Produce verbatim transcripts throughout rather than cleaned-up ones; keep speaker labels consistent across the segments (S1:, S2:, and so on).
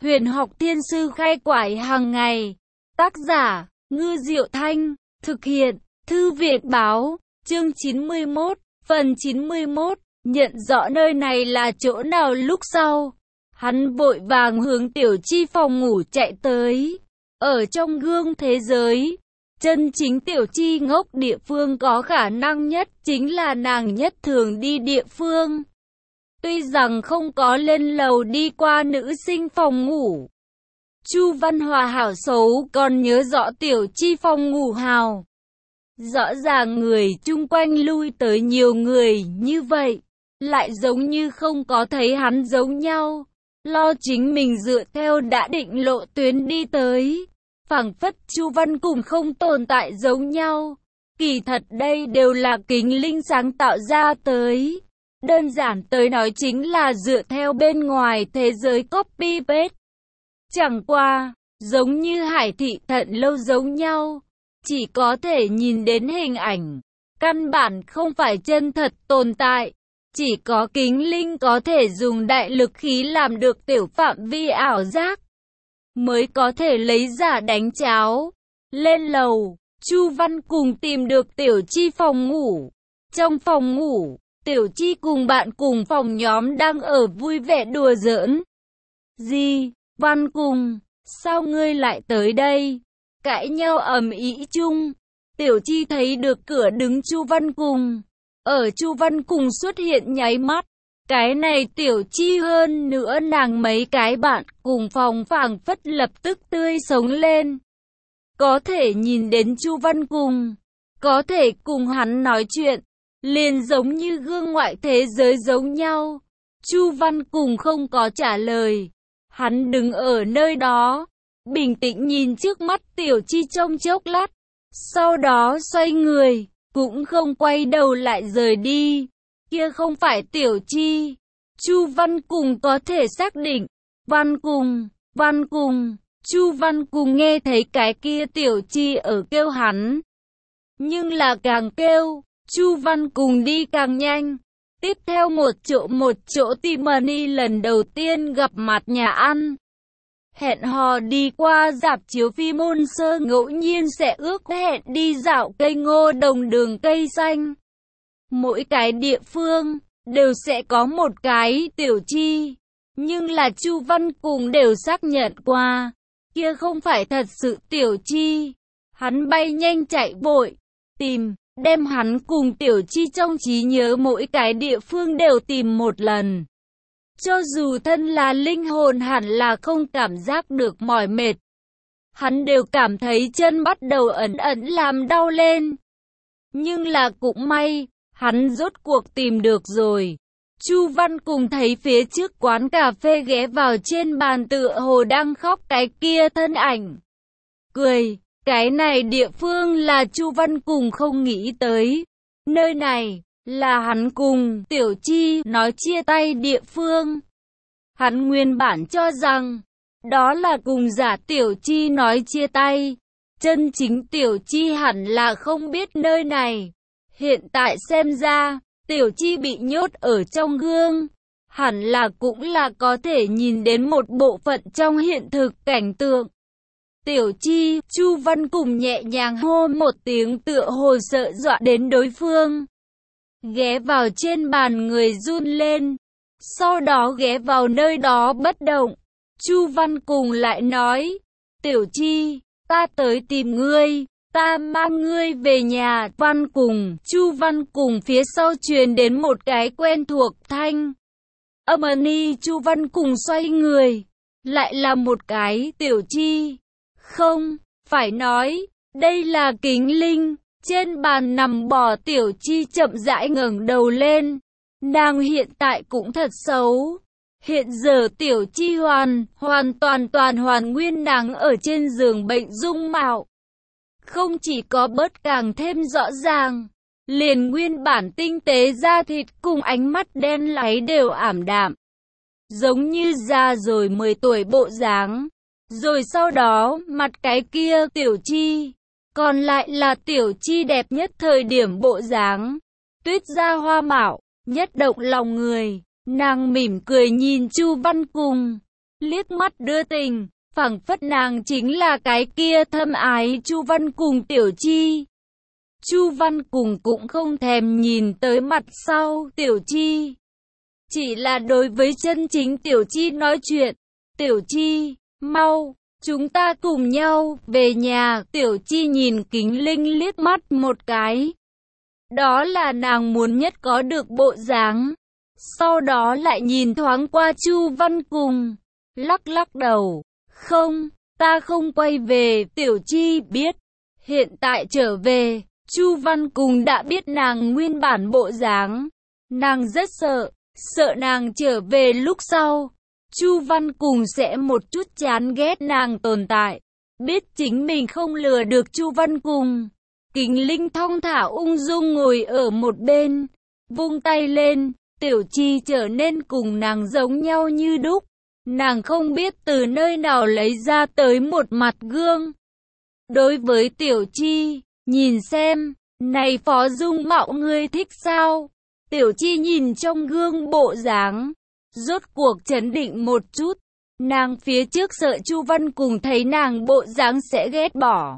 S1: Huyền học thiên sư khai quải hàng ngày. Tác giả, Ngư Diệu Thanh. Thực hiện, Thư viện báo. Chương chín mươi mốt, phần chín mươi mốt. Nhận rõ nơi này là chỗ nào lúc sau. Hắn vội vàng hướng Tiểu Chi phòng ngủ chạy tới. Ở trong gương thế giới, chân chính Tiểu Chi ngốc địa phương có khả năng nhất chính là nàng nhất thường đi địa phương. Tuy rằng không có lên lầu đi qua nữ sinh phòng ngủ, Chu Văn Hòa hảo xấu còn nhớ rõ Tiểu Chi phòng ngủ hào. Rõ ràng người chung quanh lui tới nhiều người như vậy, lại giống như không có thấy hắn giống nhau, lo chính mình dựa theo đã định lộ tuyến đi tới. Phảng phất Chu Văn cùng không tồn tại giống nhau. Kỳ thật đây đều là Kính Linh sáng tạo ra tới. Đơn giản tới nói chính là dựa theo bên ngoài thế giới copy paste. Chẳng qua, giống như Hải Thị Thận Lâu giống nhau, chỉ có thể nhìn đến hình ảnh, căn bản không phải chân thật tồn tại. Chỉ có Kính Linh có thể dùng đại lực khí làm được tiểu phạm vi ảo giác, mới có thể lấy giả đánh cháo. Lên lầu, Chu Văn cùng tìm được Tiểu Chi phòng ngủ. Trong phòng ngủ, Tiểu Chi cùng bạn cùng phòng nhóm đang ở vui vẻ đùa giỡn. Gì, Văn cùng, sao ngươi lại tới đây? Cãi nhau ầm ĩ chung. Tiểu Chi thấy được cửa đứng Chu Văn cùng. Ở Chu Văn cùng xuất hiện nháy mắt, cái này Tiểu Chi hơn nữa nàng mấy cái bạn cùng phòng phảng phất lập tức tươi sống lên. Có thể nhìn đến Chu Văn cùng, có thể cùng hắn nói chuyện, liền giống như gương ngoại thế giới giống nhau. Chu Văn cùng không có trả lời, hắn đứng ở nơi đó, bình tĩnh nhìn trước mắt Tiểu Chi trong chốc lát, sau đó xoay người, cũng không quay đầu lại rời đi. Kia không phải Tiểu Chi. Chu Văn cùng có thể xác định. Văn cùng, Văn cùng, Chu Văn cùng nghe thấy cái kia Tiểu Chi ở kêu hắn. Nhưng là càng kêu, Chu Văn cùng đi càng nhanh. Tiếp theo một chỗ một chỗ Tiffany lần đầu tiên gặp mặt nhà ăn. Hẹn hò đi qua rạp chiếu phim môn sơ, ngẫu nhiên sẽ ước hẹn đi dạo cây ngô đồng đường cây xanh. Mỗi cái địa phương đều sẽ có một cái Tiểu Chi, nhưng là Chu Văn cùng đều xác nhận qua, kia không phải thật sự Tiểu Chi. Hắn bay nhanh chạy vội, tìm, đem hắn cùng Tiểu Chi trong trí nhớ mỗi cái địa phương đều tìm một lần. Cho dù thân là linh hồn hẳn là không cảm giác được mỏi mệt, hắn đều cảm thấy chân bắt đầu ẩn ẩn làm đau lên. Nhưng là cũng may, hắn rốt cuộc tìm được rồi. Chu Văn cùng thấy phía trước quán cà phê ghé vào trên bàn tựa hồ đang khóc cái kia thân ảnh. Cười, cái này địa phương là Chu Văn cùng không nghĩ tới. Nơi này là hắn cùng Tiểu Chi nói chia tay địa phương. Hắn nguyên bản cho rằng đó là cùng giả Tiểu Chi nói chia tay. Chân chính Tiểu Chi hẳn là không biết nơi này. Hiện tại xem ra, Tiểu Chi bị nhốt ở trong gương, hẳn là cũng là có thể nhìn đến một bộ phận trong hiện thực cảnh tượng. Tiểu Chi, Chu Văn cùng nhẹ nhàng hô một tiếng tựa hồ sợ dọa đến đối phương. Ghé vào trên bàn người run lên, sau đó ghé vào nơi đó bất động. Chu Văn cùng lại nói, Tiểu Chi, ta tới tìm ngươi. Ta mang ngươi về nhà. Văn cùng, Chu Văn cùng phía sau truyền đến một cái quen thuộc thanh âm. Ni Chu Văn cùng xoay người, lại là một cái Tiểu Chi. Không, phải nói, đây là Kính Linh. Trên bàn nằm bò Tiểu Chi chậm rãi ngẩng đầu lên. Nàng hiện tại cũng thật xấu. Hiện giờ Tiểu Chi hoàn, hoàn toàn toàn hoàn nguyên nàng ở trên giường bệnh dung mạo. Không chỉ có bớt càng thêm rõ ràng, liền nguyên bản tinh tế da thịt cùng ánh mắt đen láy đều ảm đạm. Giống như già rồi mười tuổi bộ dáng. Rồi sau đó, mặt cái kia Tiểu Chi, còn lại là Tiểu Chi đẹp nhất thời điểm bộ dáng. Tuyết da hoa mạo, nhất động lòng người. Nàng mỉm cười nhìn Chu Văn cùng. liếc mắt đưa tình, phảng phất nàng chính là cái kia thâm ái Chu Văn Cùng Tiểu Chi. Chu Văn Cùng cũng không thèm nhìn tới mặt sau Tiểu Chi, chỉ là đối với chân chính Tiểu Chi nói chuyện. Tiểu Chi, mau, chúng ta cùng nhau về nhà. Tiểu Chi nhìn Kính Linh liếc mắt một cái. Đó là nàng muốn nhất có được bộ dáng. Sau đó lại nhìn thoáng qua Chu Văn Cùng, lắc lắc đầu. Không, ta không quay về. Tiểu Chi biết, hiện tại trở về, Chu Văn Cùng đã biết nàng nguyên bản bộ dáng. Nàng rất sợ, sợ nàng trở về lúc sau, Chu Văn Cùng sẽ một chút chán ghét nàng tồn tại. Biết chính mình không lừa được Chu Văn Cùng, Kính Linh thong thả ung dung ngồi ở một bên, vung tay lên, Tiểu Chi trở nên cùng nàng giống nhau như đúc. Nàng không biết từ nơi nào lấy ra tới một mặt gương. Đối với Tiểu Chi, nhìn xem, này phó dung mạo ngươi thích sao? Tiểu Chi nhìn trong gương bộ dáng, rốt cuộc chấn định một chút. Nàng phía trước sợ Chu Văn Cùng thấy nàng bộ dáng sẽ ghét bỏ,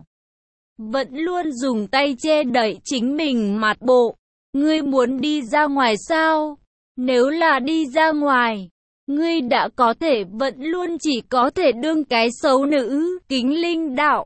S1: vẫn luôn dùng tay che đậy chính mình mặt bộ. Ngươi muốn đi ra ngoài sao? Nếu là đi ra ngoài, ngươi đã có thể vẫn luôn chỉ có thể đương cái xấu nữ. Kính Linh đạo,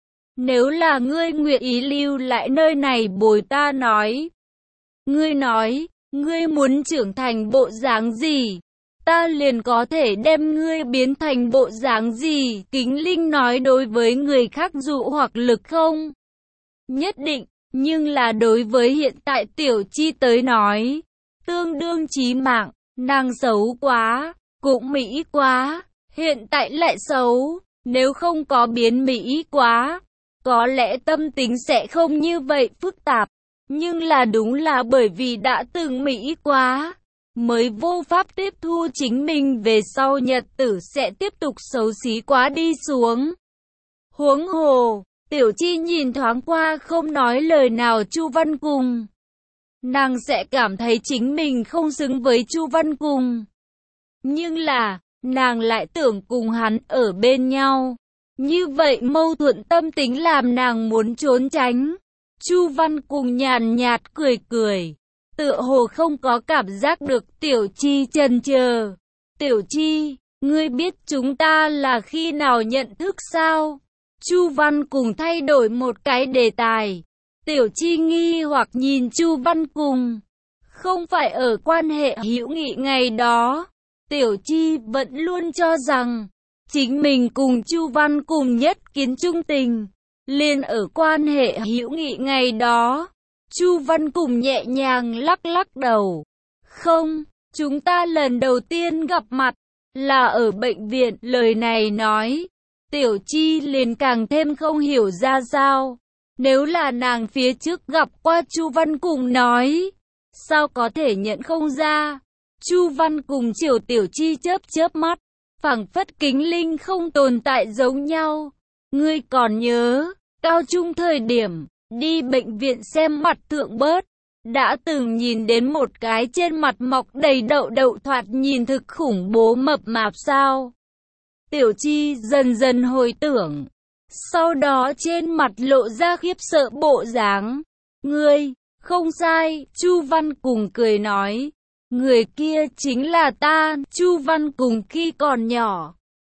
S1: nếu là ngươi nguyện ý lưu lại nơi này bồi ta nói, ngươi nói, ngươi muốn trưởng thành bộ dáng gì, ta liền có thể đem ngươi biến thành bộ dáng gì. Kính Linh nói đối với người khác dụ hoặc lực không nhất định, nhưng là đối với hiện tại Tiểu Chi tới nói, tương đương chí mạng. Nàng xấu quá, cũng mỹ quá, hiện tại lại xấu, nếu không có biến mỹ quá, có lẽ tâm tính sẽ không như vậy phức tạp. Nhưng là đúng là bởi vì đã từng mỹ quá, mới vô pháp tiếp thu chính mình về sau nhật tử sẽ tiếp tục xấu xí quá đi xuống. Huống hồ, Tiểu Chi nhìn thoáng qua không nói lời nào Chu Văn Cùng, nàng sẽ cảm thấy chính mình không xứng với Chu Văn Cùng. Nhưng là, nàng lại tưởng cùng hắn ở bên nhau. Như vậy mâu thuẫn tâm tính làm nàng muốn trốn tránh. Chu Văn Cùng nhàn nhạt cười cười, tựa hồ không có cảm giác được Tiểu Chi chần chờ. Tiểu Chi, ngươi biết chúng ta là khi nào nhận thức sao? Chu Văn Cùng thay đổi một cái đề tài. Tiểu Chi nghi hoặc nhìn Chu Văn Cùng. Không phải ở quan hệ hữu nghị ngày đó. Tiểu Chi vẫn luôn cho rằng chính mình cùng Chu Văn Cùng nhất kiến trung tình, liền ở quan hệ hữu nghị ngày đó. Chu Văn Cùng nhẹ nhàng lắc lắc đầu. Không, chúng ta lần đầu tiên gặp mặt là ở bệnh viện. Lời này nói, Tiểu Chi liền càng thêm không hiểu ra sao. Nếu là nàng phía trước gặp qua Chu Văn Cùng nói, sao có thể nhận không ra? Chu Văn Cùng chiều Tiểu Chi chớp chớp mắt, phảng phất Kính Linh không tồn tại giống nhau. Ngươi còn nhớ, cao trung thời điểm, đi bệnh viện xem mặt thượng bớt, đã từng nhìn đến một cái trên mặt mọc đầy đậu đậu thoạt nhìn thực khủng bố mập mạp sao? Tiểu Chi dần dần hồi tưởng, sau đó trên mặt lộ ra khiếp sợ bộ dáng. Ngươi, không sai, Chu Văn Cùng cười nói. Người kia chính là ta. Chu Văn Cùng khi còn nhỏ,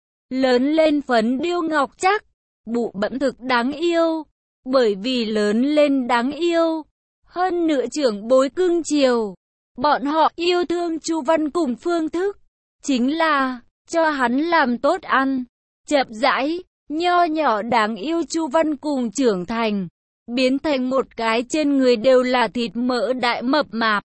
S1: lớn lên phấn điêu ngọc chắc, bụ bẫm thực đáng yêu. Bởi vì lớn lên đáng yêu, hơn nữa trưởng bối cưng chiều, bọn họ yêu thương Chu Văn Cùng phương thức chính là cho hắn làm tốt ăn. Chậm rãi, nho nhỏ đáng yêu Chu Văn Cùng trưởng thành, biến thành một cái trên người đều là thịt mỡ đại mập mạp.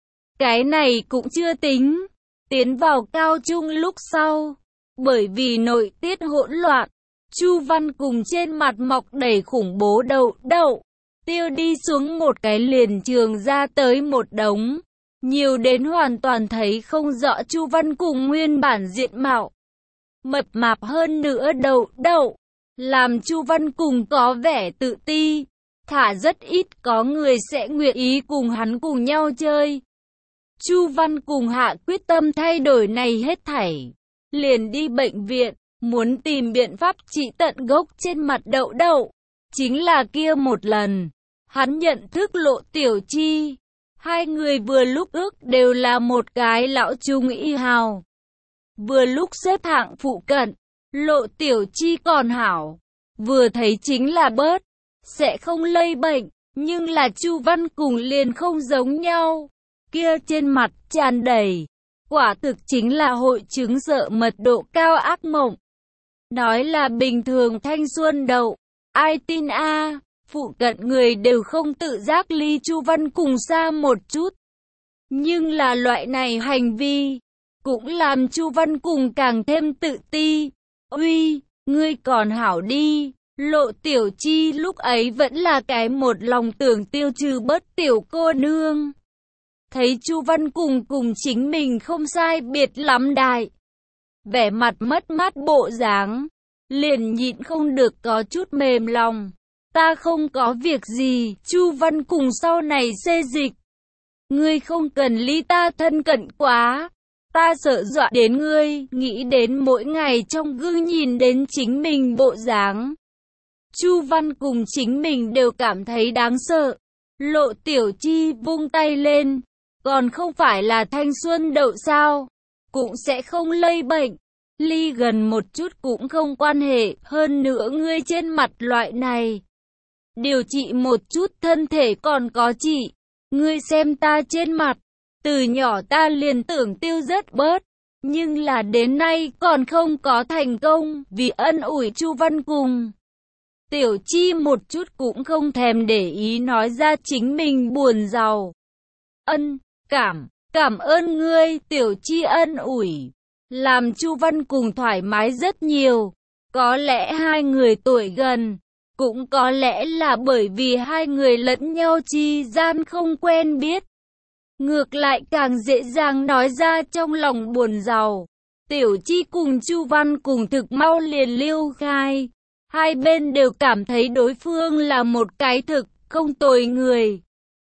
S1: Cái này cũng chưa tính, tiến vào cao trung lúc sau, bởi vì nội tiết hỗn loạn, Chu Văn Cùng trên mặt mọc đầy khủng bố đậu đậu, tiêu đi xuống một cái liền trường ra tới một đống, nhiều đến hoàn toàn thấy không rõ Chu Văn Cùng nguyên bản diện mạo. Mập mạp hơn nữa đậu đậu, làm Chu Văn Cùng có vẻ tự ti, thả rất ít có người sẽ nguyện ý cùng hắn cùng nhau chơi. Chu Văn Cùng hạ quyết tâm thay đổi này hết thảy, liền đi bệnh viện, muốn tìm biện pháp trị tận gốc trên mặt đậu đậu. Chính là kia một lần, hắn nhận thức Lộ Tiểu Chi. Hai người vừa lúc ước đều là một cái lão trung y hào. Vừa lúc xếp hạng phụ cận, Lộ Tiểu Chi còn hảo. Vừa thấy chính là bớt, sẽ không lây bệnh. Nhưng là Chu Văn Cùng liền không giống nhau. Kia trên mặt tràn đầy, quả thực chính là hội chứng sợ mật độ cao ác mộng. Nói là bình thường thanh xuân đậu, ai tin a? À, phụ cận người đều không tự giác ly Chu Văn Cùng xa một chút. Nhưng là loại này hành vi, cũng làm Chu Văn Cùng càng thêm tự ti. Uy, ngươi còn hảo đi. Lộ Tiểu Chi lúc ấy vẫn là cái một lòng tưởng tiêu trừ bớt tiểu cô nương. Thấy Chu Văn Cùng cùng chính mình không sai biệt lắm đại. Vẻ mặt mất mát bộ dáng, liền nhịn không được có chút mềm lòng. Ta không có việc gì, Chu Văn Cùng sau này xê dịch. Ngươi không cần ly ta thân cận quá. Ta sợ dọa đến ngươi, nghĩ đến mỗi ngày trong gương nhìn đến chính mình bộ dáng. Chu Văn Cùng chính mình đều cảm thấy đáng sợ. Lộ Tiểu Chi vung tay lên, còn không phải là thanh xuân đậu sao, cũng sẽ không lây bệnh. Ly gần một chút cũng không quan hệ, hơn nữa ngươi trên mặt loại này. Điều trị một chút thân thể còn có trị. Ngươi xem ta trên mặt, từ nhỏ ta liền tưởng tiêu rất bớt, nhưng là đến nay còn không có thành công, vì ân ủi Chu Văn Cùng. Tiểu Chi một chút cũng không thèm để ý nói ra chính mình buồn giàu. Ân, cảm, cảm ơn ngươi, Tiểu Chi ân ủi, làm Chu Văn Cùng thoải mái rất nhiều. Có lẽ hai người tuổi gần, cũng có lẽ là bởi vì hai người lẫn nhau chi gian không quen biết. Ngược lại càng dễ dàng nói ra trong lòng buồn giàu. Tiểu Chi cùng Chu Văn Cùng thực mau liền lưu khai. Hai bên đều cảm thấy đối phương là một cái thực không tồi người.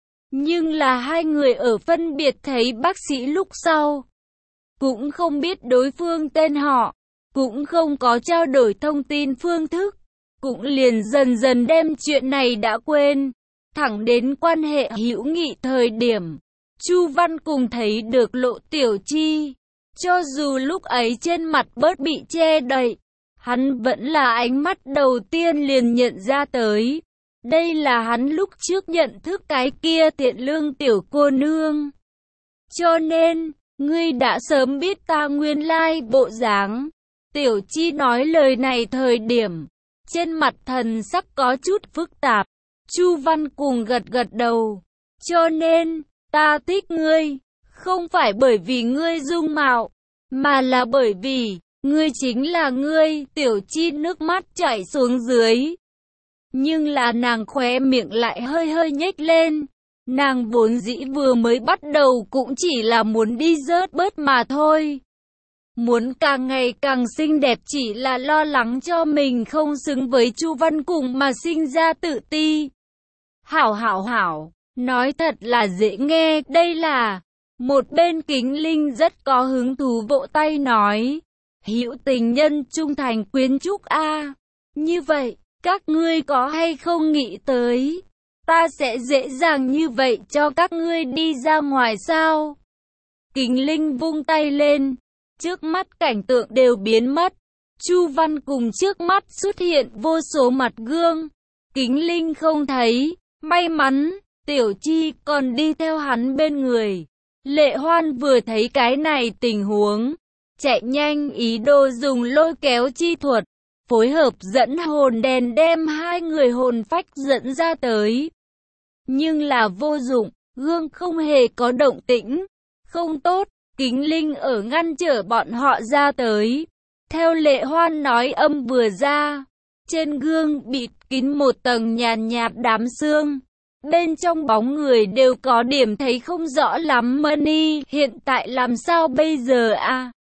S1: Nhưng là hai người ở phân biệt thấy bác sĩ lúc sau, cũng không biết đối phương tên họ, cũng không có trao đổi thông tin phương thức, cũng liền dần dần đem chuyện này đã quên. Thẳng đến quan hệ hữu nghị thời điểm, Chu Văn Cùng thấy được Lộ Tiểu Chi. Cho dù lúc ấy trên mặt bớt bị che đậy, hắn vẫn là ánh mắt đầu tiên liền nhận ra tới. Đây là hắn lúc trước nhận thức cái kia tiện lương tiểu cô nương. Cho nên, ngươi đã sớm biết ta nguyên lai bộ dáng. Tiểu Chi nói lời này thời điểm, trên mặt thần sắc có chút phức tạp. Chu Văn Cùng gật gật đầu. Cho nên, ta thích ngươi, không phải bởi vì ngươi dung mạo, mà là bởi vì ngươi chính là ngươi. Tiểu Chi nước mắt chảy xuống dưới. Nhưng là nàng khóe miệng lại hơi hơi nhếch lên. Nàng vốn dĩ vừa mới bắt đầu cũng chỉ là muốn đi rớt bớt mà thôi. Muốn càng ngày càng xinh đẹp, chỉ là lo lắng cho mình không xứng với Chu Văn Cùng mà sinh ra tự ti. Hảo hảo hảo, nói thật là dễ nghe. Đây là... Một bên Kính Linh rất có hứng thú vỗ tay nói. Hữu tình nhân trung thành quyến trúc a. Như vậy, các ngươi có hay không nghĩ tới, ta sẽ dễ dàng như vậy cho các ngươi đi ra ngoài sao? Kính Linh vung tay lên, trước mắt cảnh tượng đều biến mất. Chu Văn Cùng trước mắt xuất hiện vô số mặt gương. Kính Linh không thấy, may mắn, Tiểu Chi còn đi theo hắn bên người. Lệ Hoan vừa thấy cái này tình huống, chạy nhanh ý đồ dùng lôi kéo chi thuật, phối hợp dẫn hồn đèn đem hai người hồn phách dẫn ra tới. Nhưng là vô dụng, gương không hề có động tĩnh. Không tốt, Kính Linh ở ngăn trở bọn họ ra tới. Theo Lệ Hoan nói âm vừa ra, trên gương bịt kín một tầng nhàn nhạt đám sương. Bên trong bóng người đều có điểm thấy không rõ lắm. Money, hiện tại làm sao bây giờ a? À?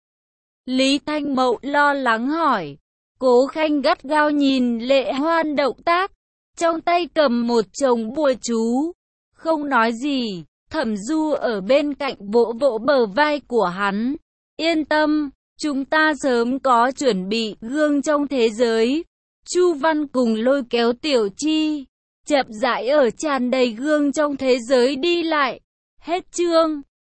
S1: Lý Thanh Mậu lo lắng hỏi. Cố Khanh gắt gao nhìn Lệ Hoan động tác, trong tay cầm một chồng bùa chú, không nói gì. Thẩm Du ở bên cạnh vỗ vỗ bờ vai của hắn. Yên tâm, Chúng ta sớm có chuẩn bị, gương trong thế giới. Chu Văn cùng lôi kéo Tiểu Chi, chậm rãi ở tràn đầy gương trong thế giới đi lại. Hết chương.